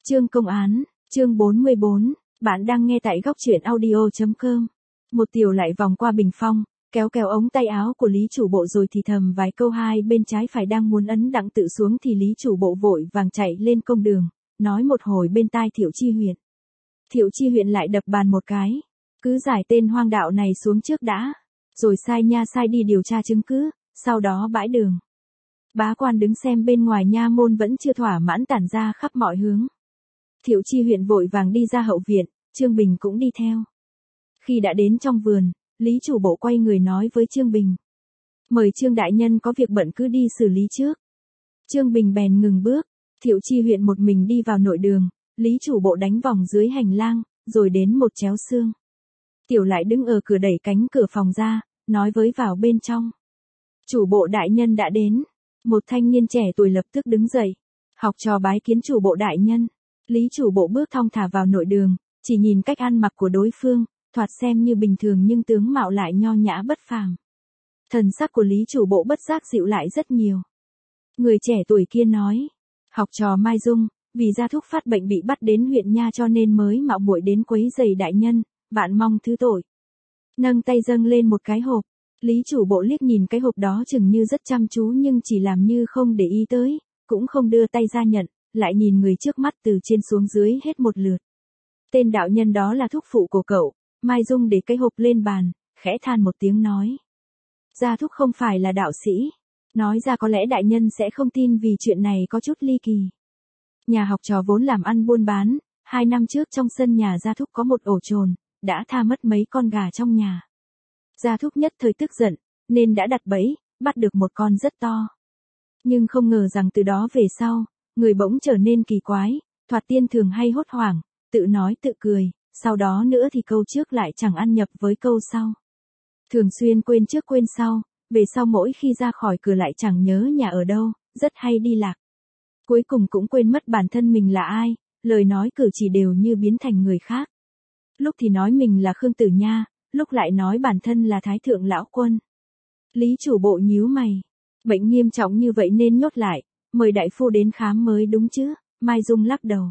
Chương công án, chương 44, bạn đang nghe tại góc truyện audio.com. Một tiểu lại vòng qua bình phong, kéo kéo ống tay áo của Lý chủ bộ rồi thì thầm vài câu, hai bên trái phải đang muốn ấn đặng tự xuống thì Lý chủ bộ vội vàng chạy lên công đường, nói một hồi bên tai Thiệu Chi Huyện. Thiệu Chi Huyện lại đập bàn một cái, cứ giải tên hoang đạo này xuống trước đã, rồi sai nha sai đi điều tra chứng cứ, sau đó bãi đường. Bá quan đứng xem bên ngoài nha môn vẫn chưa thỏa mãn tản ra khắp mọi hướng. Thiệu Chi Huyện vội vàng đi ra hậu viện, Trương Bình cũng đi theo. Khi đã đến trong vườn, Lý chủ bộ quay người nói với Trương Bình. Mời Trương đại nhân có việc bận cứ đi xử lý trước. Trương Bình bèn ngừng bước, Thiệu Chi Huyện một mình đi vào nội đường, Lý chủ bộ đánh vòng dưới hành lang, rồi đến một chéo xương. Tiểu lại đứng ở cửa đẩy cánh cửa phòng ra, nói với vào bên trong. Chủ bộ đại nhân đã đến. Một thanh niên trẻ tuổi lập tức đứng dậy. Học trò bái kiến chủ bộ đại nhân. Lý chủ bộ bước thong thả vào nội đường, chỉ nhìn cách ăn mặc của đối phương, thoạt xem như bình thường nhưng tướng mạo lại nho nhã bất phàm. Thần sắc của Lý chủ bộ bất giác dịu lại rất nhiều. Người trẻ tuổi kia nói, học trò Mai Dung, vì gia thúc phát bệnh bị bắt đến huyện nha cho nên mới mạo muội đến quấy rầy đại nhân, vạn mong thứ tội. Nâng tay dâng lên một cái hộp. Lý chủ bộ liếc nhìn cái hộp đó chừng như rất chăm chú nhưng chỉ làm như không để ý tới, cũng không đưa tay ra nhận, lại nhìn người trước mắt từ trên xuống dưới hết một lượt. Tên đạo nhân đó là thúc phụ của cậu. Mai Dung để cái hộp lên bàn, khẽ than một tiếng nói. Gia thúc không phải là đạo sĩ. Nói ra có lẽ đại nhân sẽ không tin vì chuyện này có chút ly kỳ. Nhà học trò vốn làm ăn buôn bán, 2 năm trước trong sân nhà gia thúc có một ổ trồn, đã tha mất mấy con gà trong nhà. Gia thúc nhất thời tức giận, nên đã đặt bẫy, bắt được một con rất to. Nhưng không ngờ rằng từ đó về sau, người bỗng trở nên kỳ quái, thoạt tiên thường hay hốt hoảng, tự nói tự cười, sau đó nữa thì câu trước lại chẳng ăn nhập với câu sau. Thường xuyên quên trước quên sau, về sau mỗi khi ra khỏi cửa lại chẳng nhớ nhà ở đâu, rất hay đi lạc. Cuối cùng cũng quên mất bản thân mình là ai, lời nói cử chỉ đều như biến thành người khác. Lúc thì nói mình là Khương Tử Nha, lúc lại nói bản thân là Thái Thượng Lão Quân. Lý chủ bộ nhíu mày. Bệnh nghiêm trọng như vậy nên nhốt lại, mời đại phu đến khám mới đúng chứ, Mai Dung lắc đầu.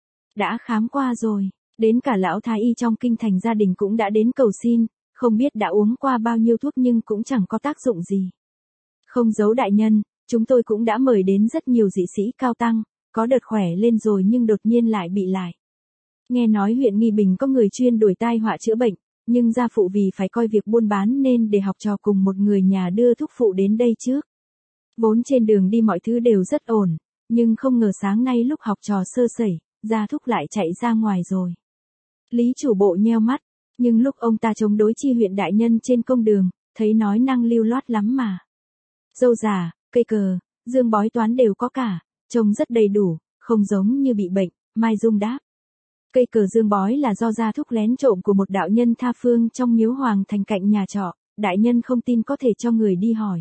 Đã khám qua rồi, đến cả lão thái y trong kinh thành gia đình cũng đã đến cầu xin, không biết đã uống qua bao nhiêu thuốc nhưng cũng chẳng có tác dụng gì. Không giấu đại nhân, chúng tôi cũng đã mời đến rất nhiều dị sĩ cao tăng, có đợt khỏe lên rồi nhưng đột nhiên lại bị lại. Nghe nói huyện Nghi Bình có người chuyên đổi tai họa chữa bệnh, nhưng gia phụ vì phải coi việc buôn bán nên để học trò cùng một người nhà đưa thúc phụ đến đây trước. Vốn trên đường đi mọi thứ đều rất ổn, nhưng không ngờ sáng nay lúc học trò sơ sẩy, gia thúc lại chạy ra ngoài rồi. Lý chủ bộ nheo mắt, nhưng lúc ông ta chống đối Chi Huyện đại nhân trên công đường, thấy nói năng lưu loát lắm mà. Dâu già, cây cờ, dương bói toán đều có cả, trông rất đầy đủ, không giống như bị bệnh, Mai Dung đáp. Cây cờ dương bói là do gia thúc lén trộm của một đạo nhân tha phương trong miếu hoàng thành cạnh nhà trọ, đại nhân không tin có thể cho người đi hỏi.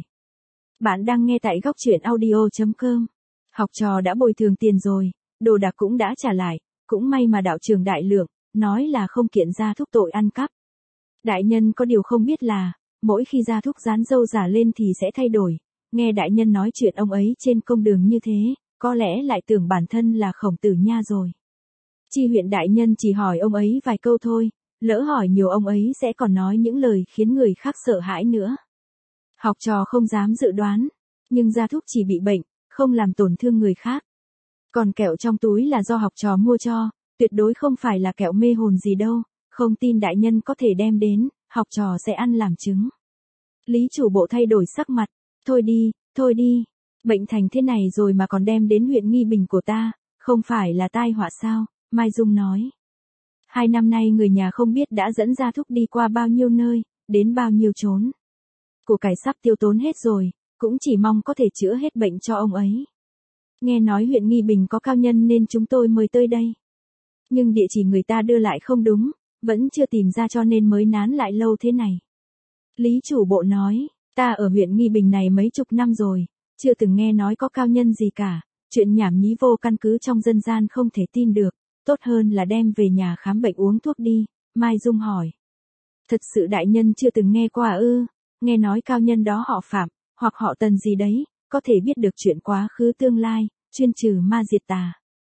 Bạn đang nghe tại góc truyện audio.com. Học trò đã bồi thường tiền rồi, đồ đạc cũng đã trả lại, cũng may mà đạo trưởng đại lượng, nói là không kiện gia thúc tội ăn cắp. Đại nhân có điều không biết là, mỗi khi gia thúc dán dâu giả lên thì sẽ thay đổi, nghe đại nhân nói chuyện ông ấy trên công đường như thế, có lẽ lại tưởng bản thân là Khổng Tử Nha rồi. Chi Huyện đại nhân chỉ hỏi ông ấy vài câu thôi, lỡ hỏi nhiều ông ấy sẽ còn nói những lời khiến người khác sợ hãi nữa. Học trò không dám dự đoán, nhưng gia thúc chỉ bị bệnh, không làm tổn thương người khác. Còn kẹo trong túi là do học trò mua cho, tuyệt đối không phải là kẹo mê hồn gì đâu, không tin đại nhân có thể đem đến, học trò sẽ ăn làm chứng. Lý chủ bộ thay đổi sắc mặt, thôi đi, bệnh thành thế này rồi mà còn đem đến huyện Nghi Bình của ta, không phải là tai họa sao, Mai Dung nói. 2 năm nay người nhà không biết đã dẫn gia thúc đi qua bao nhiêu nơi, đến bao nhiêu chốn. Của cải sắp tiêu tốn hết rồi, cũng chỉ mong có thể chữa hết bệnh cho ông ấy. Nghe nói huyện Nghi Bình có cao nhân nên chúng tôi mời tới đây. Nhưng địa chỉ người ta đưa lại không đúng, vẫn chưa tìm ra cho nên mới nán lại lâu thế này. Lý chủ bộ nói, ta ở huyện Nghi Bình này mấy chục năm rồi, chưa từng nghe nói có cao nhân gì cả, chuyện nhảm nhí vô căn cứ trong dân gian không thể tin được, tốt hơn là đem về nhà khám bệnh uống thuốc đi, Mai Dung hỏi. Thật sự đại nhân chưa từng nghe qua ư, nghe nói cao nhân đó họ Phạm, hoặc họ Tần gì đấy, có thể biết được chuyện quá khứ tương lai, chuyên trừ ma diệt tà.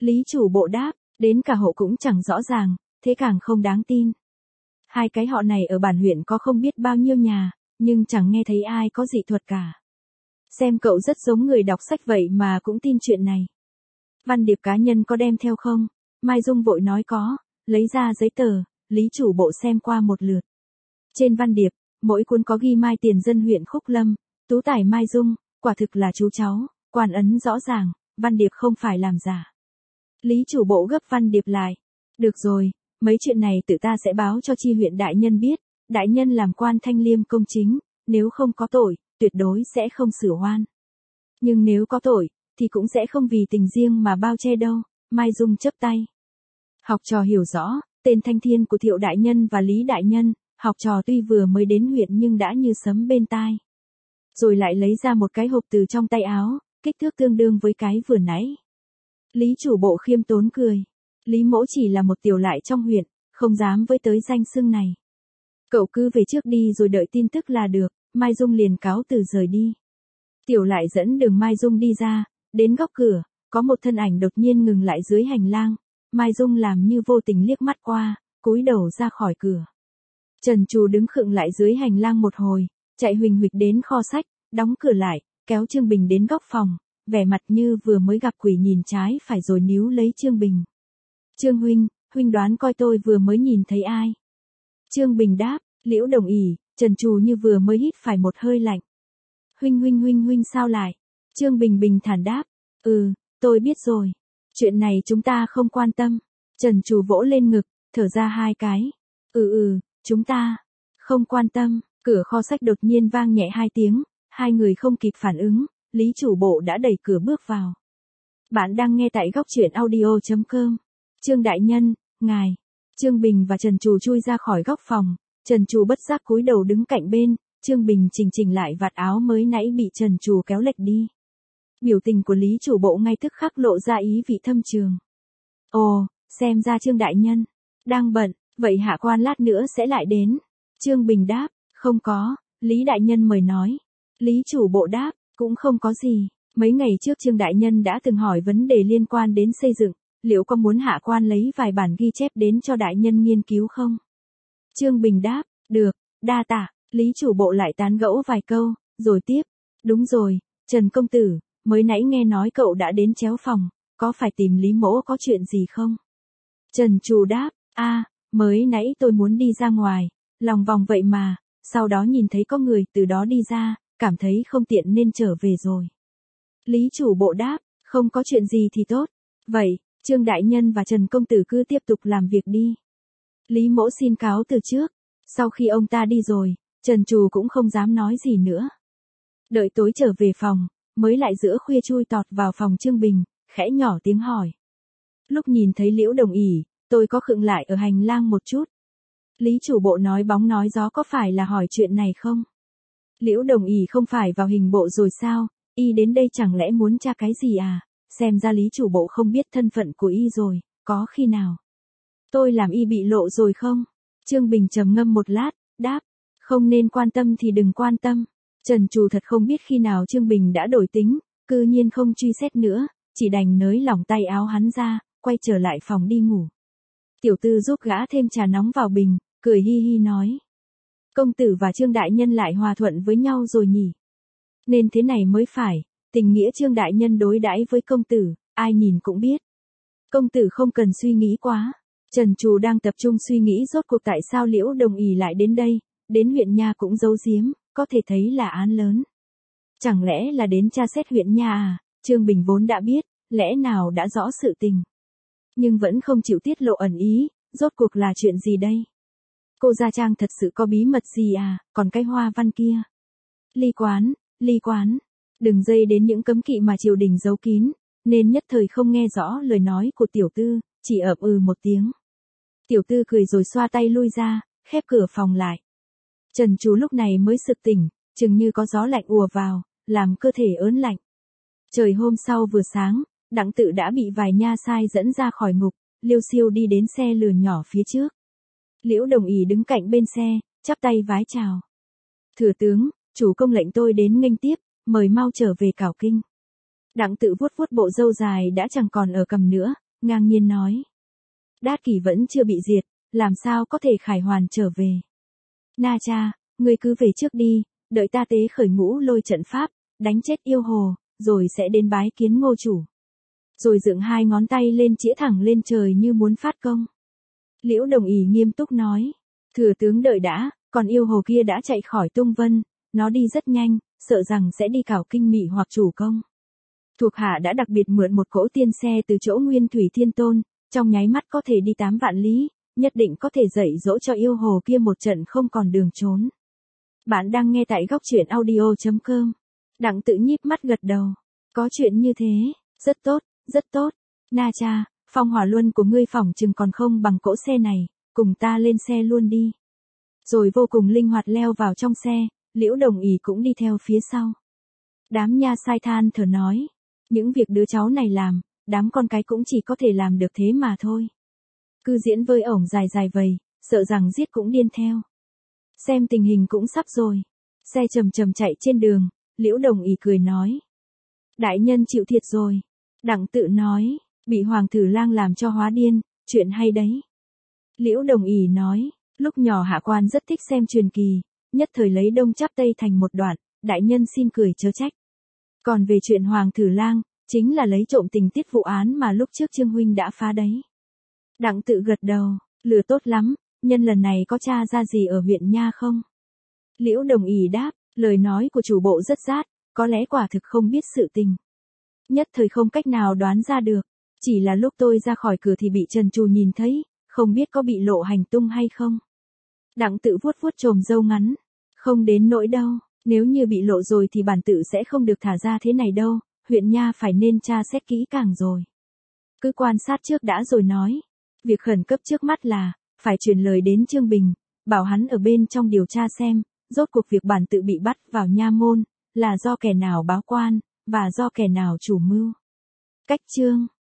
Lý chủ bộ đáp, đến cả hộ cũng chẳng rõ ràng, thế càng không đáng tin. Hai cái họ này ở bản huyện có không biết bao nhiêu nhà, nhưng chẳng nghe thấy ai có dị thuật cả. Xem cậu rất giống người đọc sách vậy mà cũng tin chuyện này. Văn điệp cá nhân có đem theo không? Mai Dung vội nói có, lấy ra giấy tờ, Lý chủ bộ xem qua một lượt. Trên văn điệp, mỗi cuốn có ghi Mai Tiền Dân huyện Khúc Lâm, tú tài Mai Dung, quả thực là chú cháu, quan ấn rõ ràng, văn điệp không phải làm giả. Lý chủ bộ gấp văn điệp lại. Được rồi, mấy chuyện này tự ta sẽ báo cho chi huyện đại nhân biết, đại nhân làm quan thanh liêm công chính, nếu không có tội, tuyệt đối sẽ không xử oan. Nhưng nếu có tội, thì cũng sẽ không vì tình riêng mà bao che đâu, Mai Dung chớp tay. Học trò hiểu rõ, tên thanh thiên của Thiệu đại nhân và Lý đại nhân, học trò tuy vừa mới đến huyện nhưng đã như sấm bên tai. Rồi lại lấy ra một cái hộp từ trong tay áo, kích thước tương đương với cái vừa nãy. Lý chủ bộ khiêm tốn cười. Lý mỗ chỉ là một tiểu lại trong huyện, không dám với tới danh xưng này. Cậu cứ về trước đi rồi đợi tin tức là được, Mai Dung liền cáo từ rời đi. Tiểu lại dẫn đường Mai Dung đi ra, đến góc cửa, có một thân ảnh đột nhiên ngừng lại dưới hành lang. Mai Dung làm như vô tình liếc mắt qua, cúi đầu ra khỏi cửa. Trần Trù đứng khựng lại dưới hành lang một hồi, chạy huỳnh huỵch đến kho sách, đóng cửa lại, kéo Trương Bình đến góc phòng, vẻ mặt như vừa mới gặp quỷ nhìn trái phải rồi níu lấy Trương Bình. Trương huynh, huynh đoán coi tôi vừa mới nhìn thấy ai? Trương Bình đáp, Liễu Đồng ỷ. Trần Trù như vừa mới hít phải một hơi lạnh. Huynh sao lại? Trương Bình bình thản đáp, tôi biết rồi. Chuyện này chúng ta không quan tâm. Trần Trù vỗ lên ngực, thở ra hai cái. Chúng ta không quan tâm. Cửa kho sách đột nhiên vang nhẹ hai tiếng, hai người không kịp phản ứng, Lý chủ bộ đã đẩy cửa bước vào. Bạn đang nghe tại góc truyện audio.com. Trương đại nhân, ngài. Trương Bình và Trần Trù chui ra khỏi góc phòng, Trần Trù bất giác cúi đầu đứng cạnh bên, Trương Bình chỉnh lại vạt áo mới nãy bị Trần Trù kéo lệch đi. Biểu tình của Lý chủ bộ ngay tức khắc lộ ra ý vị thâm trường. Ồ, xem ra Trương đại nhân đang bận, vậy hạ quan lát nữa sẽ lại đến. Trương Bình đáp, không có, Lý đại nhân mời nói. Lý chủ bộ đáp, cũng không có gì, mấy ngày trước Trương đại nhân đã từng hỏi vấn đề liên quan đến xây dựng, liệu có muốn hạ quan lấy vài bản ghi chép đến cho đại nhân nghiên cứu không? Trương Bình đáp, được, đa tạ. Lý chủ bộ lại tán gẫu vài câu, rồi tiếp. Đúng rồi, Trần công tử, mới nãy nghe nói cậu đã đến chéo phòng, có phải tìm Lý mỗ có chuyện gì không? Trần Trù đáp, mới nãy tôi muốn đi ra ngoài, lòng vòng vậy mà, sau đó nhìn thấy có người từ đó đi ra, cảm thấy không tiện nên trở về rồi. Lý chủ bộ đáp, không có chuyện gì thì tốt. Vậy, Trương đại nhân và Trần công tử cứ tiếp tục làm việc đi. Lý mỗ xin cáo từ trước. Sau khi ông ta đi rồi, Trần Trù cũng không dám nói gì nữa. Đợi tối trở về phòng, mới lại giữa khuya chui tọt vào phòng Trương Bình, khẽ nhỏ tiếng hỏi. Lúc nhìn thấy Liễu Đồng ỷ, tôi có khựng lại ở hành lang một chút. Lý chủ bộ nói bóng nói gió có phải là hỏi chuyện này không? Liễu Đồng ỷ không phải vào hình bộ rồi sao, y đến đây chẳng lẽ muốn tra cái gì à? Xem ra Lý chủ bộ không biết thân phận của y rồi, có khi nào tôi làm y bị lộ rồi không? Trương Bình trầm ngâm một lát, đáp, không nên quan tâm thì đừng quan tâm. Trần Trù thật không biết khi nào Trương Bình đã đổi tính, cư nhiên không truy xét nữa, chỉ đành nới lỏng tay áo hắn ra, quay trở lại phòng đi ngủ. Tiểu tư giúp gã thêm trà nóng vào bình, cười hi hi nói. Công tử và Trương đại nhân lại hòa thuận với nhau rồi nhỉ? Nên thế này mới phải, tình nghĩa Trương đại nhân đối đãi với công tử, ai nhìn cũng biết. Công tử không cần suy nghĩ quá. Trần Trù đang tập trung suy nghĩ rốt cuộc tại sao Liễu Đồng ỷ lại đến đây, đến huyện nha cũng giấu giếm, có thể thấy là án lớn. Chẳng lẽ là đến tra xét huyện nha à? Trương Bình vốn đã biết, lẽ nào đã rõ sự tình. Nhưng vẫn không chịu tiết lộ ẩn ý, rốt cuộc là chuyện gì đây? Cô Gia Trang thật sự có bí mật gì à, còn cái hoa văn kia? Ly quán, đừng dây đến những cấm kỵ mà triều đình giấu kín, nên nhất thời không nghe rõ lời nói của tiểu tư, chỉ ậm một tiếng. Tiểu tư cười rồi xoa tay lui ra, khép cửa phòng lại. Trần Trù lúc này mới sực tỉnh, chừng như có gió lạnh ùa vào, làm cơ thể ớn lạnh. Trời hôm sau vừa sáng, Đặng Tự đã bị vài nha sai dẫn ra khỏi ngục, liêu xiêu đi đến xe lừa nhỏ phía trước. Liễu Đồng ỷ đứng cạnh bên xe, chắp tay vái chào. Thừa tướng, chủ công lệnh tôi đến nghênh tiếp, mời mau trở về Cảo Kinh. Đặng Tự vuốt vuốt bộ râu dài đã chẳng còn ở cằm nữa, ngang nhiên nói. Đát Kỷ vẫn chưa bị diệt, làm sao có thể khải hoàn trở về. Na cha, ngươi cứ về trước đi, đợi ta tế khởi ngũ lôi trận pháp, đánh chết yêu hồ, rồi sẽ đến bái kiến Ngô chủ. Rồi dựng hai ngón tay lên chĩa thẳng lên trời như muốn phát công. Liễu Đồng Ỷ nghiêm túc nói. Thừa tướng đợi đã, còn yêu hồ kia đã chạy khỏi Tung Vân, nó đi rất nhanh, sợ rằng sẽ đi cảo Kinh Mị hoặc chủ công. Thuộc hạ đã đặc biệt mượn một cỗ tiên xe từ chỗ Nguyên Thủy Thiên Tôn, trong nháy mắt có thể đi 8 vạn lý, nhất định có thể dạy dỗ cho yêu hồ kia một trận không còn đường trốn. Bạn đang nghe tại góc truyện audio.com. Đặng Tự nhíp mắt gật đầu. Có chuyện như thế, rất tốt, rất tốt. Na cha, phong hỏa luân của ngươi phỏng chừng còn không bằng cỗ xe này, cùng ta lên xe luôn đi. Rồi vô cùng linh hoạt leo vào trong xe, Liễu Đồng Ỷ cũng đi theo phía sau. Đám nha sai than thở nói, những việc đứa cháu này làm, đám con cái cũng chỉ có thể làm được thế mà thôi. Cứ diễn với ổng dài dài vầy, sợ rằng giết cũng điên theo. Xem tình hình cũng sắp rồi. Xe chậm chậm chạy trên đường, Liễu Đồng Ỷ cười nói. Đại nhân chịu thiệt rồi. Đặng Tự nói, bị Hoàng Thử Lang làm cho hóa điên, chuyện hay đấy. Liễu Đồng Ỷ nói, lúc nhỏ hạ quan rất thích xem truyền kỳ, nhất thời lấy đông chắp tây thành một đoạn, đại nhân xin cười chớ trách. Còn về chuyện Hoàng Thử Lang, chính là lấy trộm tình tiết vụ án mà lúc trước Trương huynh đã phá đấy. Đặng Tự gật đầu, lừa tốt lắm, nhân lần này có tra ra gì ở huyện nha không? Liễu Đồng Ỷ đáp, lời nói của chủ bộ rất rát, có lẽ quả thực không biết sự tình. Nhất thời không cách nào đoán ra được, chỉ là lúc tôi ra khỏi cửa thì bị Trần Trù nhìn thấy, không biết có bị lộ hành tung hay không. Đặng Tự vuốt vuốt chòm râu ngắn, không đến nỗi đâu, nếu như bị lộ rồi thì bản tự sẽ không được thả ra thế này đâu, huyện nha phải nên tra xét kỹ càng rồi. Cứ quan sát trước đã rồi nói, việc khẩn cấp trước mắt là, phải truyền lời đến Trương Bình, bảo hắn ở bên trong điều tra xem, rốt cuộc việc bản tự bị bắt vào nha môn, là do kẻ nào báo quan, và do kẻ nào chủ mưu. Cách chương